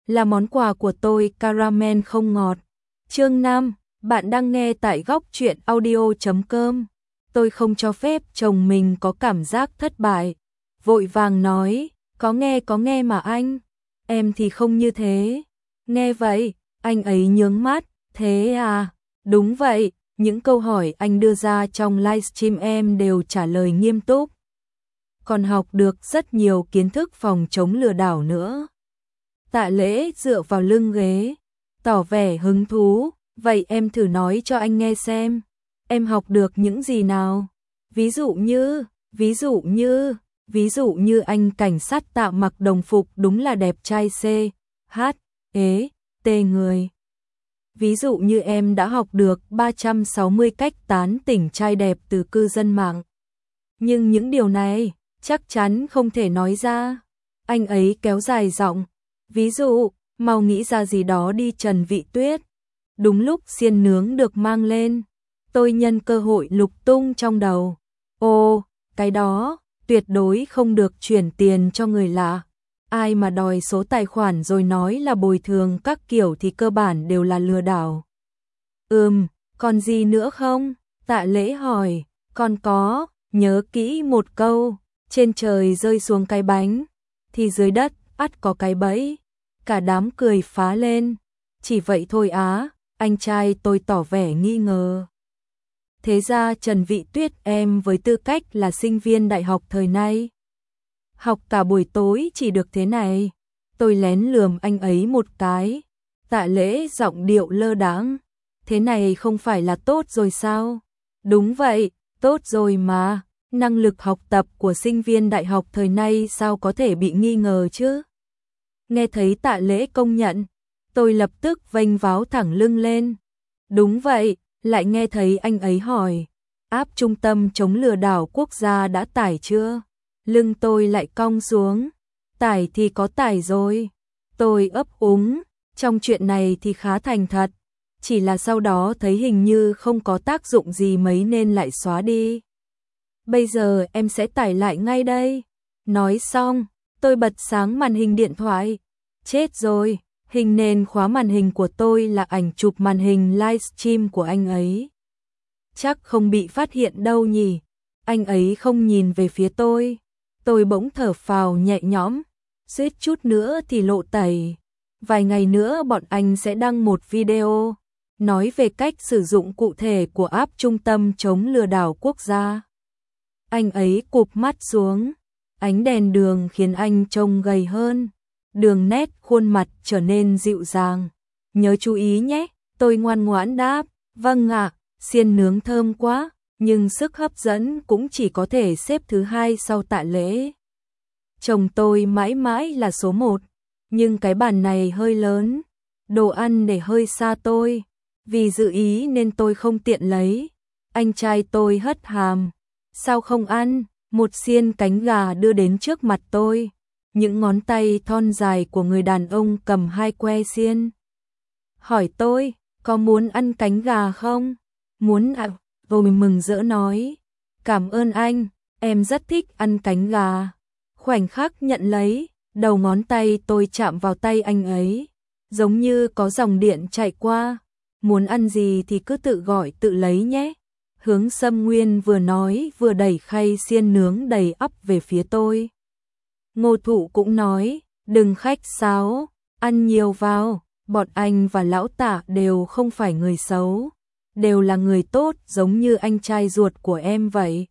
là món quà của tôi caramel không ngọt. Chương 5, bạn đang nghe tại góc truyện audio.com. Tôi không cho phép chồng mình có cảm giác thất bại. Vội vàng nói, có nghe mà anh. Em thì không như thế. Nghe vậy, anh ấy nhướng mắt, thế à? Đúng vậy, những câu hỏi anh đưa ra trong livestream em đều trả lời nghiêm túc. Còn học được rất nhiều kiến thức phòng chống lừa đảo nữa. Tạ Lễ dựa vào lưng ghế, tỏ vẻ hứng thú, vậy em thử nói cho anh nghe xem. Em học được những gì nào? Ví dụ như anh cảnh sát Tạ mặc đồng phục đúng là đẹp trai C, H, E, T người. Ví dụ như em đã học được 360 cách tán tỉnh trai đẹp từ cư dân mạng. Nhưng những điều này chắc chắn không thể nói ra. Anh ấy kéo dài giọng. Ví dụ, mau nghĩ ra gì đó đi Trần Vị Tuyết. Đúng lúc xiên nướng được mang lên, tôi nhân cơ hội lục tung trong đầu. Ồ, cái đó, tuyệt đối không được chuyển tiền cho người lạ. Ai mà đòi số tài khoản rồi nói là bồi thường các kiểu thì cơ bản đều là lừa đảo. Còn gì nữa không? Tạ Lễ hỏi. Còn có, nhớ kỹ một câu, trên trời rơi xuống cái bánh, thì dưới đất ắt có cái bẫy. Cả đám cười phá lên. Chỉ vậy thôi á? Anh trai tôi tỏ vẻ nghi ngờ. Thế ra Trần Vị Tuyết em với tư cách là sinh viên đại học thời nay, học cả buổi tối chỉ được thế này. Tôi lén lườm anh ấy một cái. Tạ Lễ giọng điệu lơ đãng. Thế này không phải là tốt rồi sao? Đúng vậy, tốt rồi mà. Năng lực học tập của sinh viên đại học thời nay sao có thể bị nghi ngờ chứ? Nghe thấy Tạ Lễ công nhận, tôi lập tức vênh váo thẳng lưng lên. Đúng vậy, lại nghe thấy anh ấy hỏi, app trung tâm chống lừa đảo quốc gia đã tải chưa? Lưng tôi lại cong xuống. Tải thì có tải rồi. Tôi ấp úng, trong chuyện này thì khá thành thật. Chỉ là sau đó thấy hình như không có tác dụng gì mấy nên lại xóa đi. Bây giờ em sẽ tải lại ngay đây. Nói xong, tôi bật sáng màn hình điện thoại. Chết rồi, hình nền khóa màn hình của tôi là ảnh chụp màn hình livestream của anh ấy. Chắc không bị phát hiện đâu nhỉ. Anh ấy không nhìn về phía tôi. Tôi bỗng thở phào nhẹ nhõm. Suýt chút nữa thì lộ tẩy. Vài ngày nữa bọn anh sẽ đăng một video nói về cách sử dụng cụ thể của app trung tâm chống lừa đảo quốc gia. Anh ấy cụp mắt xuống. Ánh đèn đường khiến anh trông gầy hơn. Đường nét khuôn mặt trở nên dịu dàng. Nhớ chú ý nhé. Tôi ngoan ngoãn đáp. Vâng ạ, xiên nướng thơm quá. Nhưng sức hấp dẫn cũng chỉ có thể xếp thứ hai sau Tạ Lễ. Chồng tôi mãi mãi là số 1. Nhưng cái bàn này hơi lớn. Đồ ăn để hơi xa tôi. Vì dự ý nên tôi không tiện lấy. Anh trai tôi hất hàm. Sao không ăn? Một xiên cánh gà đưa đến trước mặt tôi. Những ngón tay thon dài của người đàn ông cầm 2 que xiên. Hỏi tôi, có muốn ăn cánh gà không? Muốn ạ. Tôi mừng rỡ nói. Cảm ơn anh, em rất thích ăn cánh gà. Khoảnh khắc nhận lấy, đầu ngón tay tôi chạm vào tay anh ấy. Giống như có dòng điện chạy qua. Muốn ăn gì thì cứ tự gọi tự lấy nhé. Hướng Sâm Nguyên vừa nói vừa đẩy khay xiên nướng đầy ắp về phía tôi. Ngô Thụ cũng nói, đừng khách sáo, ăn nhiều vào, bọn anh và lão Tạ đều không phải người xấu, đều là người tốt giống như anh trai ruột của em vậy.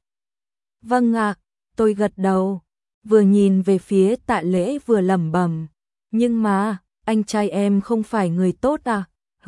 Vâng ạ, tôi gật đầu, vừa nhìn về phía Tạ Lễ vừa lẩm bẩm, nhưng mà, anh trai em không phải người tốt à?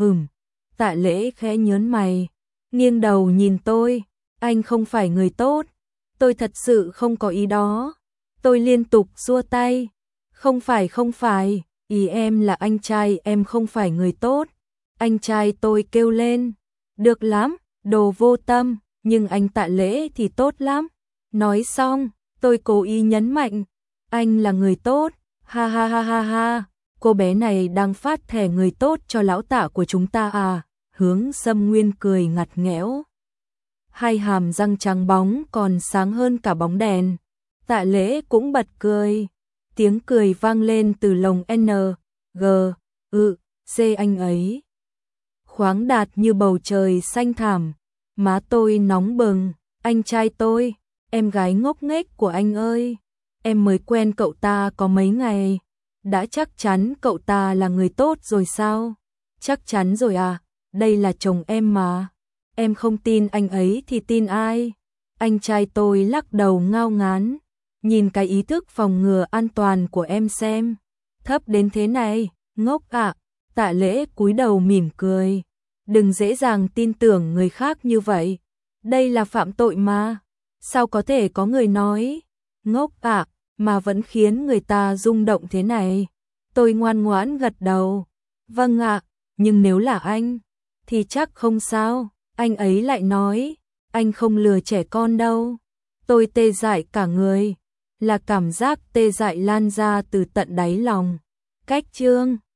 Tạ Lễ khẽ nhớn mày, nghiêng đầu nhìn tôi, anh không phải người tốt, tôi thật sự không có ý đó. Tôi liên tục xua tay, không phải, ý em là anh trai em không phải người tốt. Anh trai tôi kêu lên, được lắm, đồ vô tâm, nhưng anh Tạ Lễ thì tốt lắm. Nói xong, tôi cố ý nhấn mạnh, anh là người tốt, ha ha ha ha ha, cô bé này đang phát thẻ người tốt cho lão Tạ của chúng ta à? Hướng Sâm Nguyên cười ngặt nghẽo. Hai hàm răng trắng bóng còn sáng hơn cả bóng đèn. Tạ Lễ cũng bật cười. Tiếng cười vang lên từ lồng N, G, Dê anh ấy. Khoáng đạt như bầu trời xanh thẳm, má tôi nóng bừng, anh trai tôi, em gái ngốc nghếch của anh ơi, em mới quen cậu ta có mấy ngày, đã chắc chắn cậu ta là người tốt rồi sao? Chắc chắn rồi à, đây là chồng em mà, em không tin anh ấy thì tin ai? Anh trai tôi lắc đầu ngao ngán, nhìn cái ý thức phòng ngừa an toàn của em xem, thấp đến thế này, ngốc ạ. Tạ Lễ cúi đầu mỉm cười, đừng dễ dàng tin tưởng người khác như vậy, đây là phạm tội mà, sao có thể có người nói, ngốc ạ, mà vẫn khiến người ta rung động thế này. Tôi ngoan ngoãn gật đầu, vâng ạ, nhưng nếu là anh, thì chắc không sao, anh ấy lại nói, anh không lừa trẻ con đâu. Tôi tê dại cả người, là cảm giác tê dại lan ra từ tận đáy lòng. Cách chương